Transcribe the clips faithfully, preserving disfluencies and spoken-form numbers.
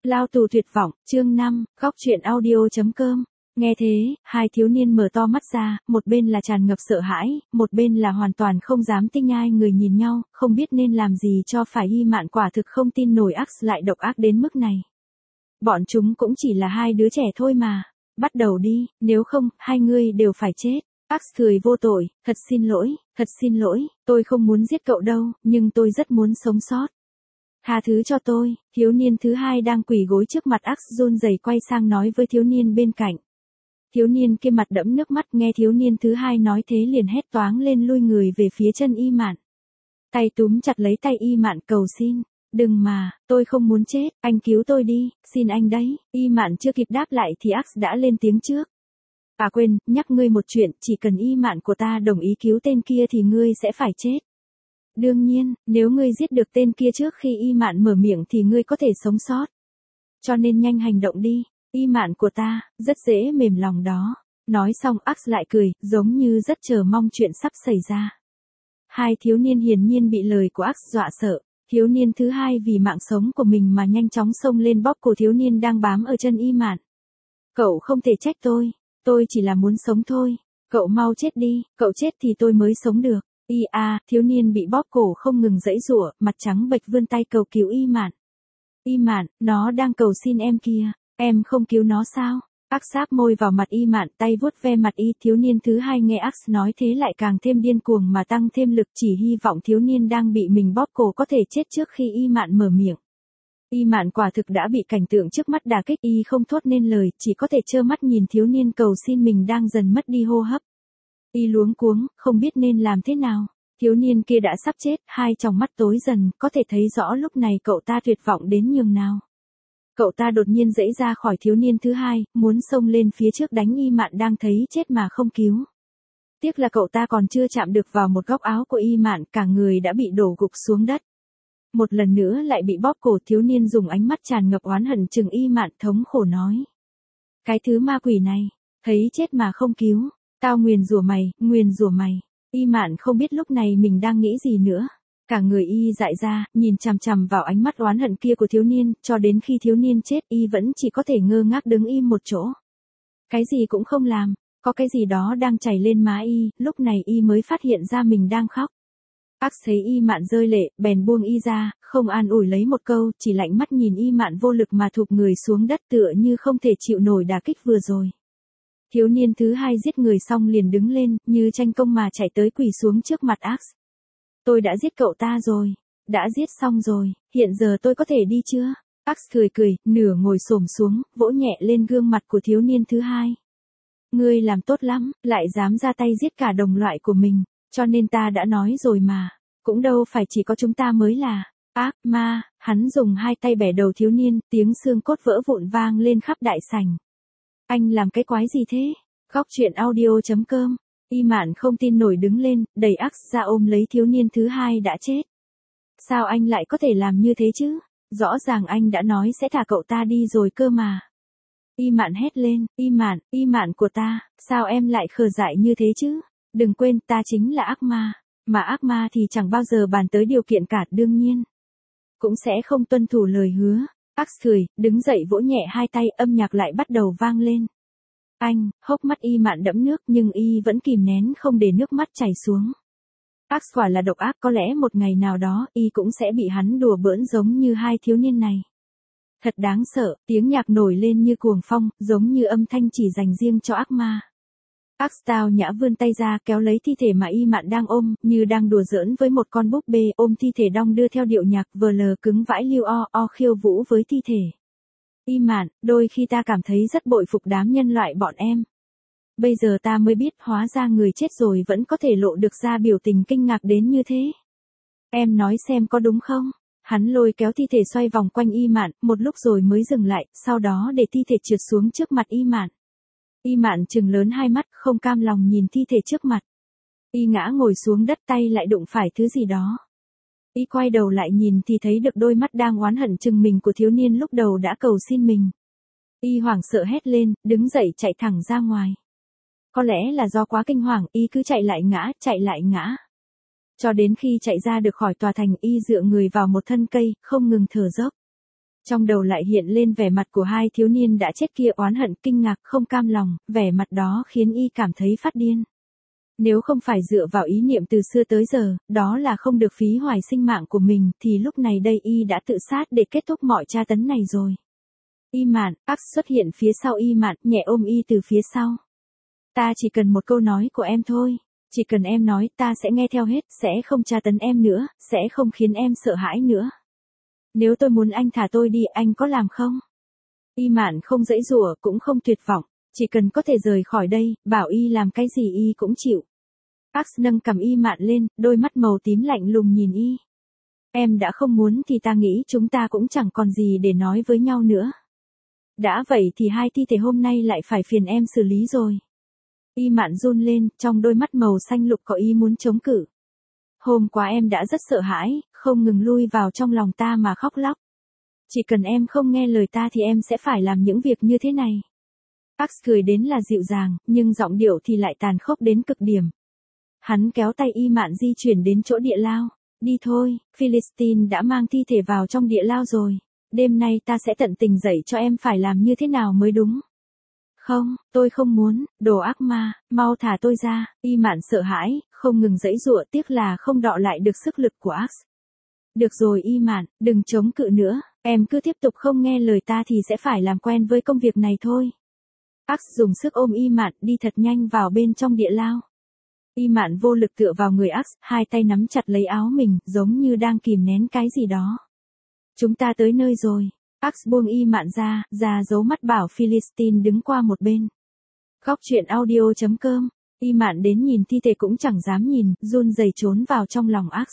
Lao tù tuyệt vọng, chương năm, góc truyện audio.com. Nghe thế, hai thiếu niên mở to mắt ra, một bên là tràn ngập sợ hãi, một bên là hoàn toàn không dám tin hai người nhìn nhau, không biết nên làm gì cho phải. Y Mạn quả thực không tin nổi Ax lại độc ác đến mức này. Bọn chúng cũng chỉ là hai đứa trẻ thôi mà. Bắt đầu đi, nếu không, hai người đều phải chết. Ax cười vô tội, thật xin lỗi, thật xin lỗi, tôi không muốn giết cậu đâu, nhưng tôi rất muốn sống sót. Tha thứ cho tôi. Thiếu niên thứ hai đang quỳ gối trước mặt Ax run rẩy quay sang nói với thiếu niên bên cạnh. Thiếu niên kia mặt đẫm nước mắt, nghe thiếu niên thứ hai nói thế liền hét toáng lên lui người về phía chân Y Mạn. Tay túm chặt lấy tay Y Mạn cầu xin. Đừng mà, tôi không muốn chết, anh cứu tôi đi, xin anh đấy. Y Mạn chưa kịp đáp lại thì Ax đã lên tiếng trước. À quên, nhắc ngươi một chuyện, chỉ cần Y Mạn của ta đồng ý cứu tên kia thì ngươi sẽ phải chết. Đương nhiên, nếu ngươi giết được tên kia trước khi Y Mạn mở miệng thì ngươi có thể sống sót. Cho nên nhanh hành động đi, Y Mạn của ta, rất dễ mềm lòng đó. Nói xong Ax lại cười, giống như rất chờ mong chuyện sắp xảy ra. Hai thiếu niên hiển nhiên bị lời của Ax dọa sợ. Thiếu niên thứ hai vì mạng sống của mình mà nhanh chóng xông lên bóp cổ thiếu niên đang bám ở chân Y Mạn. Cậu không thể trách tôi, tôi chỉ là muốn sống thôi. Cậu mau chết đi, cậu chết thì tôi mới sống được. Y a, thiếu niên bị bóp cổ không ngừng giãy giụa, mặt trắng bệch vươn tay cầu cứu Y Mạn. Y Mạn, nó đang cầu xin em kìa, em không cứu nó sao? Ax sáp môi vào mặt Y Mạn, tay vuốt ve mặt y. Thiếu niên thứ hai nghe Ax nói thế lại càng thêm điên cuồng mà tăng thêm lực, chỉ hy vọng thiếu niên đang bị mình bóp cổ có thể chết trước khi Y Mạn mở miệng. Y Mạn quả thực đã bị cảnh tượng trước mắt đả kích, y không thốt nên lời, chỉ có thể trơ mắt nhìn thiếu niên cầu xin mình đang dần mất đi hô hấp. Y luống cuống, không biết nên làm thế nào. Thiếu niên kia đã sắp chết, hai tròng mắt tối dần, có thể thấy rõ lúc này cậu ta tuyệt vọng đến nhường nào. Cậu ta đột nhiên giãy ra khỏi thiếu niên thứ hai, muốn xông lên phía trước đánh Y Mạn đang thấy chết mà không cứu. Tiếc là cậu ta còn chưa chạm được vào một góc áo của Y Mạn, cả người đã bị đổ gục xuống đất. Một lần nữa lại bị bóp cổ. Thiếu niên dùng ánh mắt tràn ngập oán hận trừng Y Mạn, thống khổ nói. Cái thứ ma quỷ này, thấy chết mà không cứu. Tao nguyền rủa mày, nguyền rủa mày. Y Mạn không biết lúc này mình đang nghĩ gì nữa. Cả người y dại ra, nhìn chằm chằm vào ánh mắt oán hận kia của thiếu niên, cho đến khi thiếu niên chết y vẫn chỉ có thể ngơ ngác đứng im một chỗ. Cái gì cũng không làm, có cái gì đó đang chảy lên má y, lúc này y mới phát hiện ra mình đang khóc. Ax thấy Y Mạn rơi lệ, bèn buông y ra, không an ủi lấy một câu, chỉ lạnh mắt nhìn Y Mạn vô lực mà thụp người xuống đất tựa như không thể chịu nổi đả kích vừa rồi. Thiếu niên thứ hai giết người xong liền đứng lên, như tranh công mà chạy tới quỳ xuống trước mặt Ax. Tôi đã giết cậu ta rồi, đã giết xong rồi, hiện giờ tôi có thể đi chưa? Ax cười cười, nửa ngồi xổm xuống, vỗ nhẹ lên gương mặt của thiếu niên thứ hai. Ngươi làm tốt lắm, lại dám ra tay giết cả đồng loại của mình, cho nên ta đã nói rồi mà, cũng đâu phải chỉ có chúng ta mới là ác ma. Hắn dùng hai tay bẻ đầu thiếu niên, tiếng xương cốt vỡ vụn vang lên khắp đại sảnh. Anh làm cái quái gì thế? Góc truyện audio.com. Y Mạn không tin nổi đứng lên, đẩy Ax ra ôm lấy thiếu niên thứ hai đã chết. Sao anh lại có thể làm như thế chứ? Rõ ràng anh đã nói sẽ thả cậu ta đi rồi cơ mà. Y Mạn hét lên, Y Mạn, Y Mạn của ta, sao em lại khờ dại như thế chứ? Đừng quên ta chính là ác ma, mà ác ma thì chẳng bao giờ bàn tới điều kiện cả, đương nhiên cũng sẽ không tuân thủ lời hứa. Ax cười, đứng dậy vỗ nhẹ hai tay, âm nhạc lại bắt đầu vang lên. Anh, hốc mắt Y Mạn đẫm nước nhưng y vẫn kìm nén không để nước mắt chảy xuống. Ax quả là độc ác, có lẽ một ngày nào đó y cũng sẽ bị hắn đùa bỡn giống như hai thiếu niên này. Thật đáng sợ, tiếng nhạc nổi lên như cuồng phong, giống như âm thanh chỉ dành riêng cho ác ma. Ax tao nhã vươn tay ra kéo lấy thi thể mà Y Mạn đang ôm, như đang đùa giỡn với một con búp bê, ôm thi thể đong đưa theo điệu nhạc vờ lờ cứng vãi lưu o o khiêu vũ với thi thể. Y Mạn, đôi khi ta cảm thấy rất bội phục đám nhân loại bọn em. Bây giờ ta mới biết hóa ra người chết rồi vẫn có thể lộ được ra biểu tình kinh ngạc đến như thế. Em nói xem có đúng không? Hắn lôi kéo thi thể xoay vòng quanh Y Mạn, một lúc rồi mới dừng lại, sau đó để thi thể trượt xuống trước mặt Y Mạn. Y Mạn trừng lớn hai mắt, không cam lòng nhìn thi thể trước mặt. Y ngã ngồi xuống đất, tay lại đụng phải thứ gì đó. Y quay đầu lại nhìn thì thấy được đôi mắt đang oán hận trừng mình của thiếu niên lúc đầu đã cầu xin mình. Y hoảng sợ hét lên, đứng dậy chạy thẳng ra ngoài. Có lẽ là do quá kinh hoàng, y cứ chạy lại ngã, chạy lại ngã. Cho đến khi chạy ra được khỏi tòa thành, y dựa người vào một thân cây, không ngừng thở dốc. Trong đầu lại hiện lên vẻ mặt của hai thiếu niên đã chết kia, oán hận, kinh ngạc, không cam lòng, vẻ mặt đó khiến y cảm thấy phát điên. Nếu không phải dựa vào ý niệm từ xưa tới giờ, đó là không được phí hoài sinh mạng của mình, thì lúc này đây y đã tự sát để kết thúc mọi tra tấn này rồi. Y Mạn, Ax xuất hiện phía sau Y Mạn, nhẹ ôm y từ phía sau. Ta chỉ cần một câu nói của em thôi. Chỉ cần em nói, ta sẽ nghe theo hết, sẽ không tra tấn em nữa, sẽ không khiến em sợ hãi nữa. Nếu tôi muốn anh thả tôi đi, anh có làm không? Y Mạn không giãy giụa, cũng không tuyệt vọng. Chỉ cần có thể rời khỏi đây, bảo y làm cái gì y cũng chịu. Ax nâng cầm Y Mạn lên, đôi mắt màu tím lạnh lùng nhìn y. Em đã không muốn thì ta nghĩ chúng ta cũng chẳng còn gì để nói với nhau nữa. Đã vậy thì hai thi thể hôm nay lại phải phiền em xử lý rồi. Y Mạn run lên, trong đôi mắt màu xanh lục có ý muốn chống cự. Hôm qua em đã rất sợ hãi, không ngừng lui vào trong lòng ta mà khóc lóc. Chỉ cần em không nghe lời ta thì em sẽ phải làm những việc như thế này. Ax cười đến là dịu dàng, nhưng giọng điệu thì lại tàn khốc đến cực điểm. Hắn kéo tay Y Mạn di chuyển đến chỗ địa lao. Đi thôi, Philistine đã mang thi thể vào trong địa lao rồi. Đêm nay ta sẽ tận tình dạy cho em phải làm như thế nào mới đúng. Không, tôi không muốn, đồ ác ma, mau thả tôi ra. Y Mạn sợ hãi, không ngừng giãy giụa, tiếc là không đọ lại được sức lực của Ax. Được rồi Y Mạn, đừng chống cự nữa, em cứ tiếp tục không nghe lời ta thì sẽ phải làm quen với công việc này thôi. Ax dùng sức ôm Y Mạn đi thật nhanh vào bên trong địa lao. Y Mạn vô lực tựa vào người Ax, hai tay nắm chặt lấy áo mình, giống như đang kìm nén cái gì đó. Chúng ta tới nơi rồi. Ax buông Y Mạn ra, ra giấu mắt bảo Philistine đứng qua một bên. Góc truyện audio chấm com. Y Mạn đến nhìn thi thể cũng chẳng dám nhìn, run rẩy trốn vào trong lòng Ax.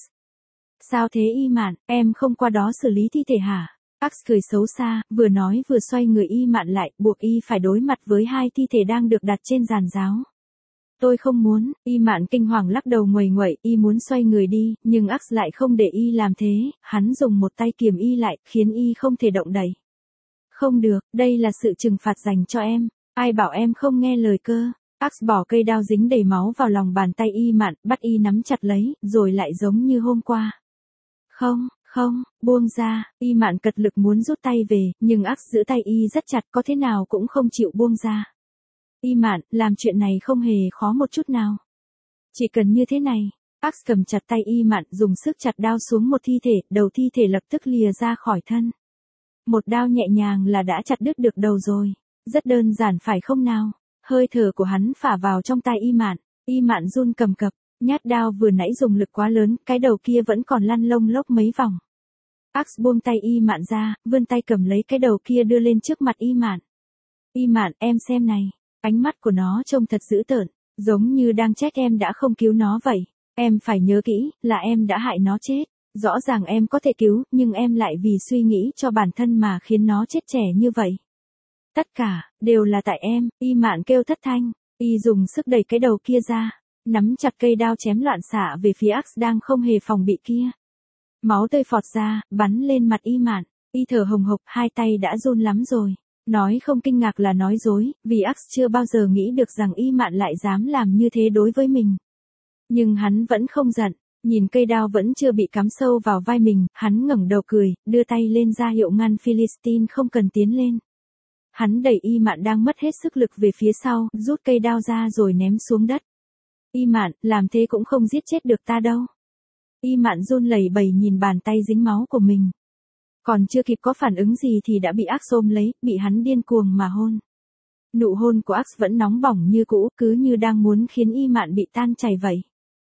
Sao thế Y Mạn, em không qua đó xử lý thi thể hả? Ax cười xấu xa, vừa nói vừa xoay người Y Mạn lại, buộc y phải đối mặt với hai thi thể đang được đặt trên giàn giáo. Tôi không muốn. Y Mạn kinh hoàng lắc đầu nguầy nguậy, y muốn xoay người đi, nhưng Ax lại không để y làm thế, hắn dùng một tay kiềm y lại, khiến y không thể động đậy. Không được, đây là sự trừng phạt dành cho em, ai bảo em không nghe lời cơ. Ax bỏ cây đao dính đầy máu vào lòng bàn tay Y Mạn, bắt y nắm chặt lấy, rồi lại giống như hôm qua. Không, không, buông ra. Y Mạn cật lực muốn rút tay về, nhưng Ax giữ tay y rất chặt, có thế nào cũng không chịu buông ra. Y Mạn, làm chuyện này không hề khó một chút nào. Chỉ cần như thế này. Ax cầm chặt tay Y Mạn, dùng sức chặt đao xuống một thi thể, đầu thi thể lập tức lìa ra khỏi thân. Một đao nhẹ nhàng là đã chặt đứt được đầu rồi. Rất đơn giản phải không nào? Hơi thở của hắn phả vào trong tay Y Mạn. Y Mạn run cầm cập, nhát đao vừa nãy dùng lực quá lớn, cái đầu kia vẫn còn lăn lông lốc mấy vòng. Ax buông tay Y Mạn ra, vươn tay cầm lấy cái đầu kia đưa lên trước mặt Y Mạn. Y Mạn, em xem này. Ánh mắt của nó trông thật dữ tợn, giống như đang trách em đã không cứu nó vậy. Em phải nhớ kỹ, là em đã hại nó chết. Rõ ràng em có thể cứu, nhưng em lại vì suy nghĩ cho bản thân mà khiến nó chết trẻ như vậy. Tất cả, đều là tại em. Y Mạn kêu thất thanh. Y dùng sức đẩy cái đầu kia ra, nắm chặt cây đao chém loạn xạ về phía Ax đang không hề phòng bị kia. Máu tươi phọt ra, bắn lên mặt Y Mạn. Y thở hồng hộc, hai tay đã run lắm rồi. Nói không kinh ngạc là nói dối, vì Ax chưa bao giờ nghĩ được rằng Y Mạn lại dám làm như thế đối với mình. Nhưng hắn vẫn không giận, nhìn cây đao vẫn chưa bị cắm sâu vào vai mình, hắn ngẩng đầu cười, đưa tay lên ra hiệu ngăn Philistine không cần tiến lên. Hắn đẩy Y Mạn đang mất hết sức lực về phía sau, rút cây đao ra rồi ném xuống đất. Y Mạn, làm thế cũng không giết chết được ta đâu. Y Mạn run lẩy bẩy nhìn bàn tay dính máu của mình. Còn chưa kịp có phản ứng gì thì đã bị Ax ôm lấy, bị hắn điên cuồng mà hôn. Nụ hôn của Ax vẫn nóng bỏng như cũ, cứ như đang muốn khiến Y Mạn bị tan chảy vậy.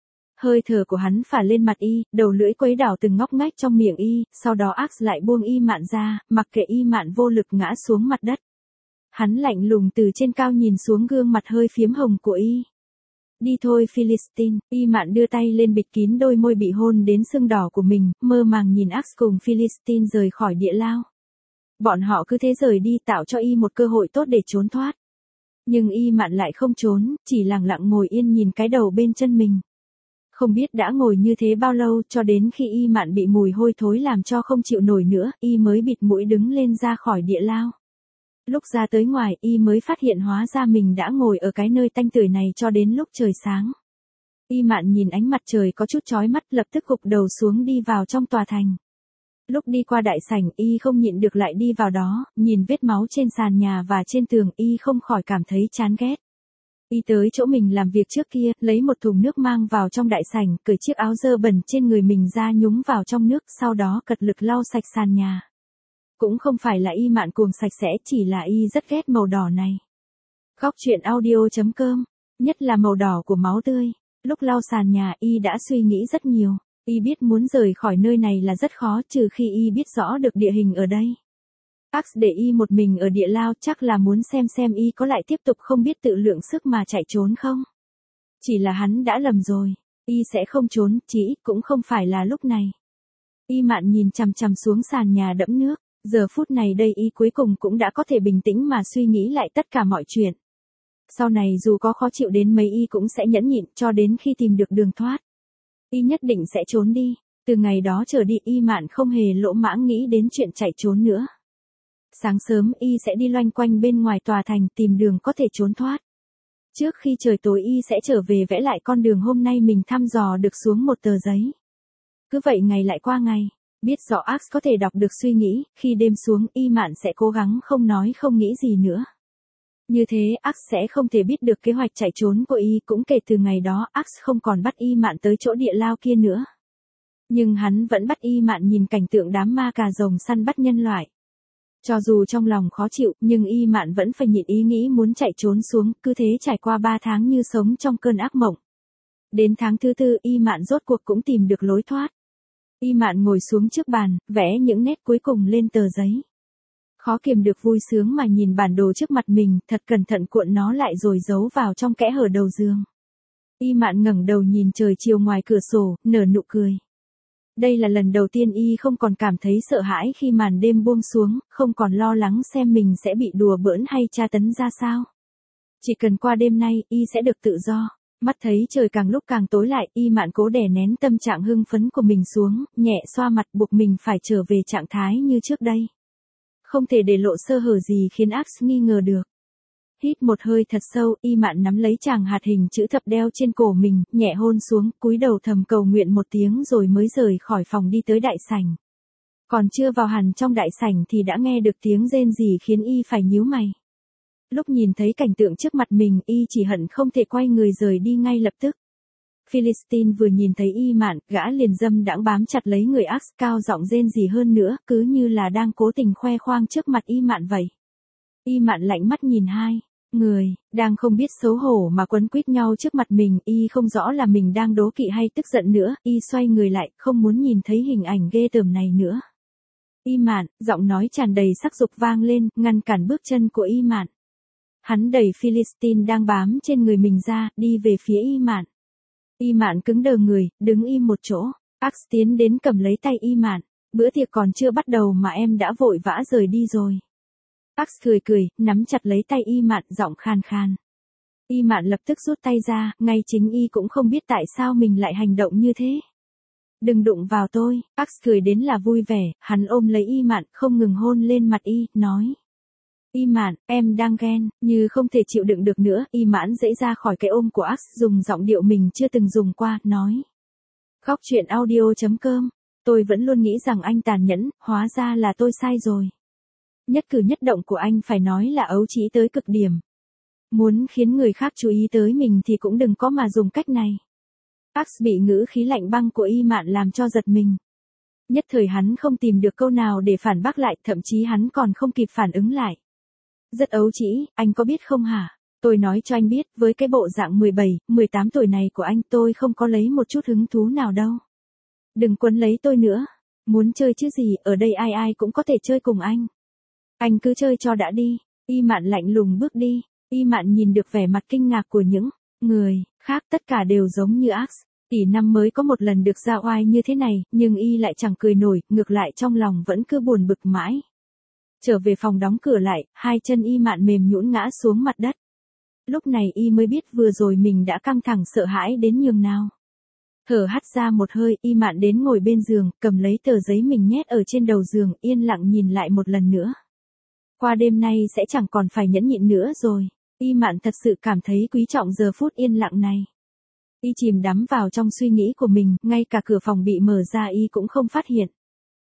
Hơi thở của hắn phả lên mặt y, đầu lưỡi quấy đảo từng ngóc ngách trong miệng y, sau đó Ax lại buông Y Mạn ra, mặc kệ Y Mạn vô lực ngã xuống mặt đất. Hắn lạnh lùng từ trên cao nhìn xuống gương mặt hơi phiếm hồng của y. Đi thôi Philistine. Y Mạn đưa tay lên bịt kín đôi môi bị hôn đến sưng đỏ của mình, mơ màng nhìn Ax cùng Philistine rời khỏi địa lao. Bọn họ cứ thế rời đi, tạo cho y một cơ hội tốt để trốn thoát. Nhưng Y Mạn lại không trốn, chỉ lặng lặng ngồi yên nhìn cái đầu bên chân mình. Không biết đã ngồi như thế bao lâu, cho đến khi Y Mạn bị mùi hôi thối làm cho không chịu nổi nữa, y mới bịt mũi đứng lên ra khỏi địa lao. Lúc ra tới ngoài, y mới phát hiện hóa ra mình đã ngồi ở cái nơi tanh tưởi này cho đến lúc trời sáng. Y Mạn nhìn ánh mặt trời có chút chói mắt, lập tức gục đầu xuống đi vào trong tòa thành. Lúc đi qua đại sảnh y không nhịn được lại đi vào đó, nhìn vết máu trên sàn nhà và trên tường y không khỏi cảm thấy chán ghét. Y tới chỗ mình làm việc trước kia, lấy một thùng nước mang vào trong đại sảnh, cởi chiếc áo dơ bẩn trên người mình ra nhúng vào trong nước, sau đó cật lực lau sạch sàn nhà. Cũng không phải là y mạn cuồng sạch sẽ, chỉ là y rất ghét màu đỏ này. Góc truyện audio chấm com, nhất là màu đỏ của máu tươi. Lúc lau sàn nhà y đã suy nghĩ rất nhiều. Y biết muốn rời khỏi nơi này là rất khó trừ khi y biết rõ được địa hình ở đây. Ax để y một mình ở địa lao chắc là muốn xem xem y có lại tiếp tục không biết tự lượng sức mà chạy trốn không. Chỉ là hắn đã lầm rồi. Y sẽ không trốn, chỉ cũng không phải là lúc này. Y mạn nhìn chằm chằm xuống sàn nhà đẫm nước. Giờ phút này đây y cuối cùng cũng đã có thể bình tĩnh mà suy nghĩ lại tất cả mọi chuyện. Sau này dù có khó chịu đến mấy y cũng sẽ nhẫn nhịn cho đến khi tìm được đường thoát. Y nhất định sẽ trốn đi. Từ ngày đó trở đi y mạn không hề lỗ mãng nghĩ đến chuyện chạy trốn nữa. Sáng sớm y sẽ đi loanh quanh bên ngoài tòa thành tìm đường có thể trốn thoát. Trước khi trời tối y sẽ trở về vẽ lại con đường hôm nay mình thăm dò được xuống một tờ giấy. Cứ vậy ngày lại qua ngày. Biết rõ Ax có thể đọc được suy nghĩ, khi đêm xuống y mạn sẽ cố gắng không nói không nghĩ gì nữa. Như thế Ax sẽ không thể biết được kế hoạch chạy trốn của y, cũng kể từ ngày đó Ax không còn bắt y mạn tới chỗ địa lao kia nữa. Nhưng hắn vẫn bắt y mạn nhìn cảnh tượng đám ma cà rồng săn bắt nhân loại. Cho dù trong lòng khó chịu, nhưng y mạn vẫn phải nhịn ý nghĩ muốn chạy trốn xuống, cứ thế trải qua ba tháng như sống trong cơn ác mộng. Đến tháng thứ tư y mạn rốt cuộc cũng tìm được lối thoát. Y mạn ngồi xuống trước bàn, vẽ những nét cuối cùng lên tờ giấy. Khó kiềm được vui sướng mà nhìn bản đồ trước mặt mình, thật cẩn thận cuộn nó lại rồi giấu vào trong kẽ hở đầu giường. Y mạn ngẩng đầu nhìn trời chiều ngoài cửa sổ, nở nụ cười. Đây là lần đầu tiên y không còn cảm thấy sợ hãi khi màn đêm buông xuống, không còn lo lắng xem mình sẽ bị đùa bỡn hay tra tấn ra sao. Chỉ cần qua đêm nay, y sẽ được tự do. Mắt thấy trời càng lúc càng tối lại, y mạn cố đè nén tâm trạng hưng phấn của mình xuống, nhẹ xoa mặt buộc mình phải trở về trạng thái như trước đây. Không thể để lộ sơ hở gì khiến Ax nghi ngờ được. Hít một hơi thật sâu, y mạn nắm lấy chàng hạt hình chữ thập đeo trên cổ mình, nhẹ hôn xuống, cúi đầu thầm cầu nguyện một tiếng rồi mới rời khỏi phòng đi tới đại sảnh. Còn chưa vào hẳn trong đại sảnh thì đã nghe được tiếng rên rỉ khiến y phải nhíu mày. Lúc nhìn thấy cảnh tượng trước mặt mình, y chỉ hận không thể quay người rời đi ngay lập tức. Philistine vừa nhìn thấy y mạn, gã liền dâm đãng bám chặt lấy người Ax, cao giọng rên rỉ hơn nữa, cứ như là đang cố tình khoe khoang trước mặt y mạn vậy. Y mạn lạnh mắt nhìn hai người, đang không biết xấu hổ mà quấn quýt nhau trước mặt mình, y không rõ là mình đang đố kỵ hay tức giận nữa, y xoay người lại, không muốn nhìn thấy hình ảnh ghê tởm này nữa. Y mạn, giọng nói tràn đầy sắc dục vang lên, ngăn cản bước chân của y mạn. Hắn đẩy Philistine đang bám trên người mình ra, đi về phía y mạn. Y mạn cứng đờ người, đứng im một chỗ. Ax tiến đến cầm lấy tay y mạn. Bữa tiệc còn chưa bắt đầu mà em đã vội vã rời đi rồi. Ax cười cười, nắm chặt lấy tay y mạn, giọng khan khan. Y mạn lập tức rút tay ra, ngay chính y cũng không biết tại sao mình lại hành động như thế. Đừng đụng vào tôi. Ax cười đến là vui vẻ, hắn ôm lấy y mạn, không ngừng hôn lên mặt y, nói. Y mạn, em đang ghen, như không thể chịu đựng được nữa, y mãn dễ ra khỏi cái ôm của Ax, dùng giọng điệu mình chưa từng dùng qua, nói. Góc truyện audio chấm com, tôi vẫn luôn nghĩ rằng anh tàn nhẫn, hóa ra là tôi sai rồi. Nhất cử nhất động của anh phải nói là ấu trĩ tới cực điểm. Muốn khiến người khác chú ý tới mình thì cũng đừng có mà dùng cách này. Ax bị ngữ khí lạnh băng của y mạn làm cho giật mình. Nhất thời hắn không tìm được câu nào để phản bác lại, thậm chí hắn còn không kịp phản ứng lại. Rất ấu trĩ, anh có biết không hả? Tôi nói cho anh biết, với cái bộ dạng mười bảy, mười tám tuổi này của anh tôi không có lấy một chút hứng thú nào đâu. Đừng quấn lấy tôi nữa. Muốn chơi chứ gì, ở đây ai ai cũng có thể chơi cùng anh. Anh cứ chơi cho đã đi. Y mạn lạnh lùng bước đi. Y mạn nhìn được vẻ mặt kinh ngạc của những người khác, tất cả đều giống như Ax. Tỷ năm mới có một lần được ra oai như thế này, nhưng y lại chẳng cười nổi, ngược lại trong lòng vẫn cứ buồn bực mãi. Trở về phòng đóng cửa lại, hai chân y mạn mềm nhũn ngã xuống mặt đất. Lúc này y mới biết vừa rồi mình đã căng thẳng sợ hãi đến nhường nào. Thở hắt ra một hơi, y mạn đến ngồi bên giường, cầm lấy tờ giấy mình nhét ở trên đầu giường, yên lặng nhìn lại một lần nữa. Qua đêm nay sẽ chẳng còn phải nhẫn nhịn nữa rồi. Y mạn thật sự cảm thấy quý trọng giờ phút yên lặng này. Y chìm đắm vào trong suy nghĩ của mình, ngay cả cửa phòng bị mở ra y cũng không phát hiện.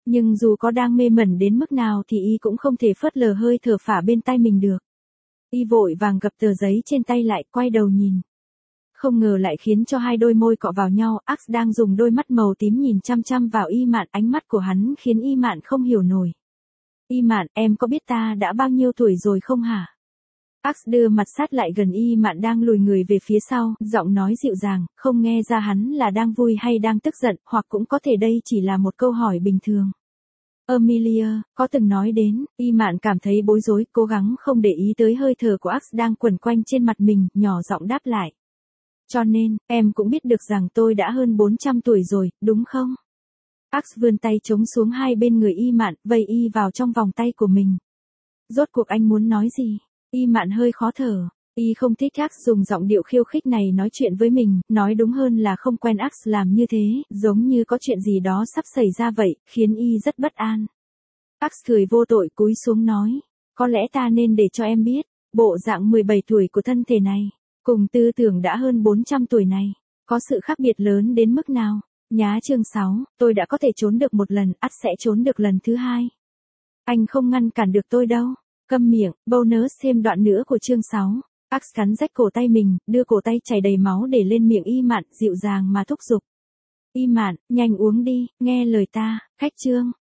Nhưng dù có đang mê mẩn đến mức nào thì y cũng không thể phớt lờ hơi thở phả bên tai mình được. Y vội vàng gập tờ giấy trên tay lại, quay đầu nhìn. Không ngờ lại khiến cho hai đôi môi cọ vào nhau, Ax đang dùng đôi mắt màu tím nhìn chăm chăm vào Y Mạn, ánh mắt của hắn khiến Y Mạn không hiểu nổi. Y Mạn, em có biết ta đã bao nhiêu tuổi rồi không hả? Ax đưa mặt sát lại gần Y Mạn đang lùi người về phía sau, giọng nói dịu dàng, không nghe ra hắn là đang vui hay đang tức giận, hoặc cũng có thể đây chỉ là một câu hỏi bình thường. Amelia, có từng nói đến, Y Mạn cảm thấy bối rối, cố gắng không để ý tới hơi thở của Ax đang quẩn quanh trên mặt mình, nhỏ giọng đáp lại. Cho nên, em cũng biết được rằng tôi đã hơn bốn trăm tuổi rồi, đúng không? Ax vươn tay chống xuống hai bên người Y Mạn, vây y vào trong vòng tay của mình. Rốt cuộc anh muốn nói gì? Y Mạn hơi khó thở. Y không thích Ax dùng giọng điệu khiêu khích này nói chuyện với mình, nói đúng hơn là không quen Ax làm như thế, giống như có chuyện gì đó sắp xảy ra vậy, khiến Y rất bất an. Ax cười vô tội cúi xuống nói, có lẽ ta nên để cho em biết, bộ dạng mười bảy tuổi của thân thể này, cùng tư tưởng đã hơn bốn trăm tuổi này, có sự khác biệt lớn đến mức nào. Nhá chương sáu, tôi đã có thể trốn được một lần, ắt sẽ trốn được lần thứ hai. Anh không ngăn cản được tôi đâu. Câm miệng, bonus thêm đoạn nữa của chương sáu. Ax cắn rách cổ tay mình, đưa cổ tay chảy đầy máu để lên miệng Y Mạn, dịu dàng mà thúc giục. Y Mạn, nhanh uống đi, nghe lời ta, khách trương.